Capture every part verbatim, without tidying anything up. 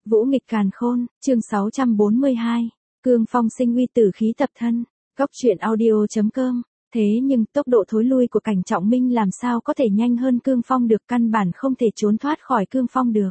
Vũ nghịch càn khôn, chương sáu trăm bốn mươi hai. Cương phong sinh uy tử khí tập thân. Góc truyện audio.com. Thế nhưng tốc độ thối lui của Cảnh Trọng Minh làm sao có thể nhanh hơn cương phong được, căn bản không thể trốn thoát khỏi cương phong được.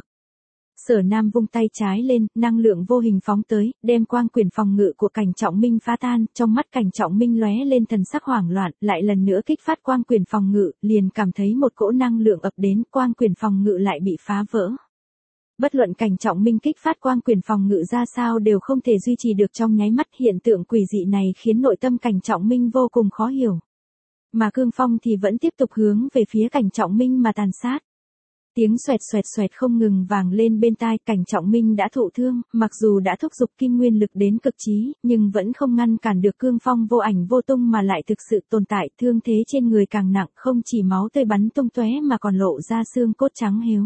Sở Nam vung tay trái lên, năng lượng vô hình phóng tới, đem quang quyển phòng ngự của Cảnh Trọng Minh phá tan, trong mắt Cảnh Trọng Minh lóe lên thần sắc hoảng loạn, lại lần nữa kích phát quang quyển phòng ngự, liền cảm thấy một cỗ năng lượng ập đến, quang quyển phòng ngự lại bị phá vỡ. Bất luận Cảnh Trọng Minh kích phát quang quyển phòng ngự ra sao đều không thể duy trì được trong nháy mắt, hiện tượng quỷ dị này khiến nội tâm Cảnh Trọng Minh vô cùng khó hiểu. Mà cương phong thì vẫn tiếp tục hướng về phía Cảnh Trọng Minh mà tàn sát. Tiếng xoẹt xoẹt xoẹt không ngừng vang lên bên tai, Cảnh Trọng Minh đã thụ thương, mặc dù đã thúc giục kim nguyên lực đến cực trí, nhưng vẫn không ngăn cản được cương phong vô ảnh vô tung mà lại thực sự tồn tại, thương thế trên người càng nặng, không chỉ máu tươi bắn tung tóe mà còn lộ ra xương cốt trắng héo.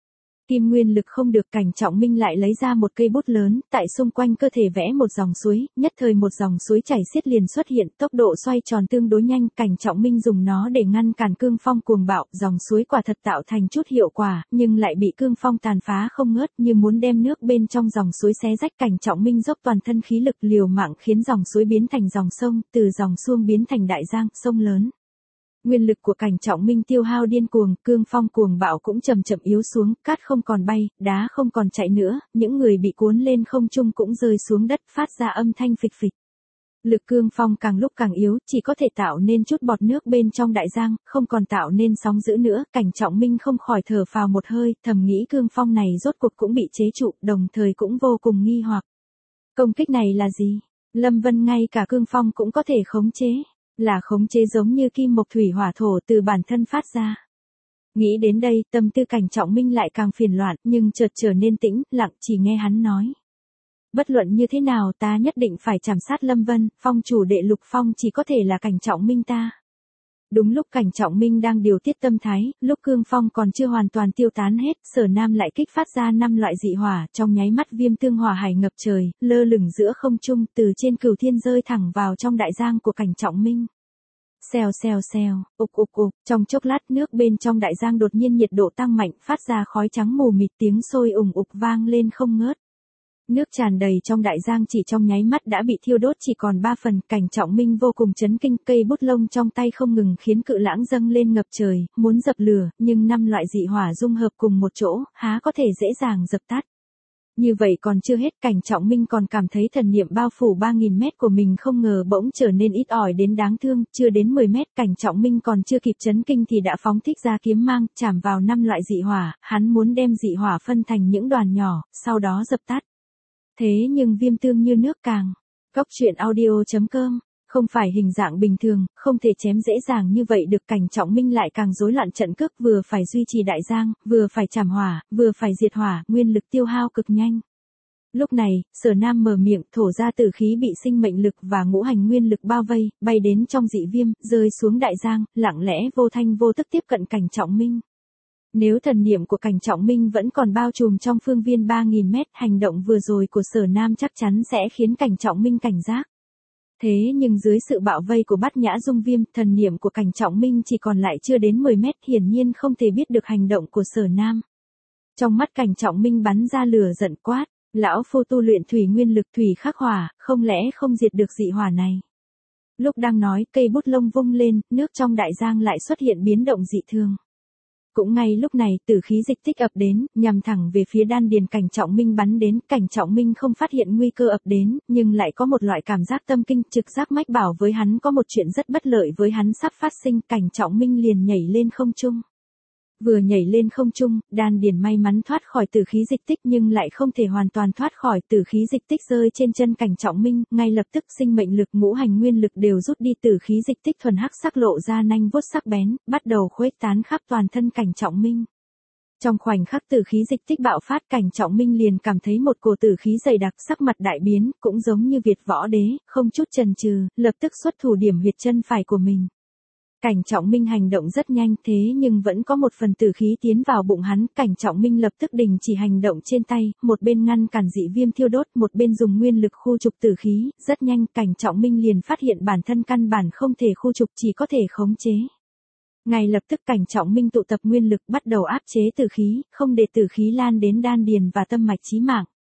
Kim nguyên lực không được, Cảnh Trọng Minh lại lấy ra một cây bút lớn, tại xung quanh cơ thể vẽ một dòng suối, nhất thời một dòng suối chảy xiết liền xuất hiện, tốc độ xoay tròn tương đối nhanh, Cảnh Trọng Minh dùng nó để ngăn cản cương phong cuồng bạo, dòng suối quả thật tạo thành chút hiệu quả, nhưng lại bị cương phong tàn phá không ngớt, như muốn đem nước bên trong dòng suối xé rách. Cảnh Trọng Minh dốc toàn thân khí lực liều mạng khiến dòng suối biến thành dòng sông, từ dòng suông biến thành đại giang, sông lớn. Nguyên lực của Cảnh Trọng Minh tiêu hao điên cuồng, cương phong cuồng bạo cũng chậm chậm yếu xuống, cát không còn bay, đá không còn chạy nữa, những người bị cuốn lên không trung cũng rơi xuống đất, phát ra âm thanh phịch phịch. Lực cương phong càng lúc càng yếu, chỉ có thể tạo nên chút bọt nước bên trong đại giang, không còn tạo nên sóng dữ nữa. Cảnh Trọng Minh không khỏi thở phào một hơi, thầm nghĩ cương phong này rốt cuộc cũng bị chế trụ, đồng thời cũng vô cùng nghi hoặc. Công kích này là gì? Lâm Vân ngay cả cương phong cũng có thể khống chế. Là khống chế giống như kim mộc thủy hỏa thổ từ bản thân phát ra. Nghĩ đến đây, tâm tư Cảnh Trọng Minh lại càng phiền loạn, nhưng chợt trở nên tĩnh lặng, chỉ nghe hắn nói. Bất luận như thế nào ta nhất định phải chảm sát Lâm Vân, phong chủ đệ Lục Phong chỉ có thể là Cảnh Trọng Minh ta. Đúng lúc Cảnh Trọng Minh đang điều tiết tâm thái, lúc cương phong còn chưa hoàn toàn tiêu tán hết, Sở Nam lại kích phát ra năm loại dị hỏa, trong nháy mắt viêm tương hỏa hải ngập trời, lơ lửng giữa không trung, từ trên cửu thiên rơi thẳng vào trong đại giang của Cảnh Trọng Minh. Xèo xèo xèo, ục ục ục, trong chốc lát nước bên trong đại giang đột nhiên nhiệt độ tăng mạnh, phát ra khói trắng mù mịt, tiếng sôi ùng ục vang lên không ngớt. Nước tràn đầy trong đại giang chỉ trong nháy mắt đã bị thiêu đốt chỉ còn ba phần. Cảnh Trọng Minh vô cùng chấn kinh, cây bút lông trong tay không ngừng khiến cự lãng dâng lên ngập trời, muốn dập lửa, nhưng năm loại dị hỏa dung hợp cùng một chỗ, há có thể dễ dàng dập tắt. Như vậy còn chưa hết, Cảnh Trọng Minh còn cảm thấy thần niệm bao phủ ba nghìn mét của mình không ngờ bỗng trở nên ít ỏi đến đáng thương, chưa đến mười mét, Cảnh Trọng Minh còn chưa kịp chấn kinh thì đã phóng thích ra kiếm mang, chạm vào năm loại dị hỏa, hắn muốn đem dị hỏa phân thành những đoàn nhỏ, sau đó dập tắt. Thế nhưng viêm tương như nước càng. Góc truyện audio.com. Không phải hình dạng bình thường, không thể chém dễ dàng như vậy được. Cảnh Trọng Minh lại càng rối loạn trận cước, vừa phải duy trì đại giang, vừa phải chảm hỏa, vừa phải diệt hỏa, nguyên lực tiêu hao cực nhanh. Lúc này, Sở Nam mở miệng, thổ ra tử khí bị sinh mệnh lực và ngũ hành nguyên lực bao vây, bay đến trong dị viêm, rơi xuống đại giang, lặng lẽ vô thanh vô tức tiếp cận Cảnh Trọng Minh. Nếu thần niệm của Cảnh Trọng Minh vẫn còn bao trùm trong phương viên ba nghìn mét, hành động vừa rồi của Sở Nam chắc chắn sẽ khiến Cảnh Trọng Minh cảnh giác. Thế nhưng dưới sự bạo vây của Bát Nhã Dung Viêm, thần niệm của Cảnh Trọng Minh chỉ còn lại chưa đến mười mét, hiển nhiên không thể biết được hành động của Sở Nam. Trong mắt Cảnh Trọng Minh bắn ra lửa giận quát, lão phu tu luyện thủy nguyên lực thủy khắc hỏa, không lẽ không diệt được dị hỏa này. Lúc đang nói, cây bút lông vung lên, nước trong đại giang lại xuất hiện biến động dị thường. Cũng ngay lúc này, tử khí dịch tích ập đến, nhằm thẳng về phía đan điền Cảnh Trọng Minh bắn đến. Cảnh Trọng Minh không phát hiện nguy cơ ập đến, nhưng lại có một loại cảm giác tâm kinh, trực giác mách bảo với hắn có một chuyện rất bất lợi với hắn sắp phát sinh. Cảnh Trọng Minh liền nhảy lên không trung. Vừa nhảy lên không trung, đan điền may mắn thoát khỏi tử khí dịch tích nhưng lại không thể hoàn toàn thoát khỏi. Tử khí dịch tích rơi trên chân Cảnh Trọng Minh, ngay lập tức sinh mệnh lực ngũ hành nguyên lực đều rút đi, tử khí dịch tích thuần hắc sắc lộ ra nanh vuốt sắc bén, bắt đầu khuếch tán khắp toàn thân Cảnh Trọng Minh. Trong khoảnh khắc tử khí dịch tích bạo phát, Cảnh Trọng Minh liền cảm thấy một cổ tử khí dày đặc, sắc mặt đại biến, cũng giống như Việt Võ Đế, không chút chần chừ, lập tức xuất thủ điểm huyệt chân phải của mình. Cảnh Trọng Minh hành động rất nhanh, thế nhưng vẫn có một phần tử khí tiến vào bụng hắn. Cảnh Trọng Minh lập tức đình chỉ hành động trên tay, một bên ngăn cản dị viêm thiêu đốt, một bên dùng nguyên lực khu trục tử khí. Rất nhanh, Cảnh Trọng Minh liền phát hiện bản thân căn bản không thể khu trục, chỉ có thể khống chế. Ngay lập tức Cảnh Trọng Minh tụ tập nguyên lực, bắt đầu áp chế tử khí, không để tử khí lan đến đan điền và tâm mạch chí mạng.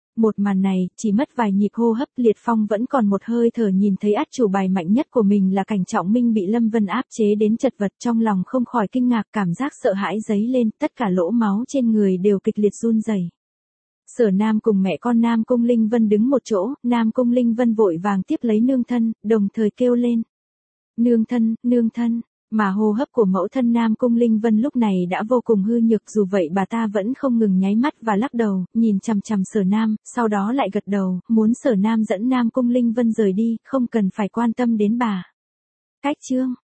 Một màn này, chỉ mất vài nhịp hô hấp, Liệt Phong vẫn còn một hơi thở nhìn thấy át chủ bài mạnh nhất của mình là Cảnh Trọng Minh bị Lâm Vân áp chế đến chật vật, trong lòng không khỏi kinh ngạc, cảm giác sợ hãi dấy lên, tất cả lỗ máu trên người đều kịch liệt run rẩy. Sở Nam cùng mẹ con Nam Cung Linh Vân đứng một chỗ, Nam Cung Linh Vân vội vàng tiếp lấy nương thân, đồng thời kêu lên. Nương thân, nương thân. Mà hô hấp của mẫu thân Nam Cung Linh Vân lúc này đã vô cùng hư nhược, dù vậy bà ta vẫn không ngừng nháy mắt và lắc đầu, nhìn chằm chằm Sở Nam, sau đó lại gật đầu, muốn Sở Nam dẫn Nam Cung Linh Vân rời đi, không cần phải quan tâm đến bà. Cách chương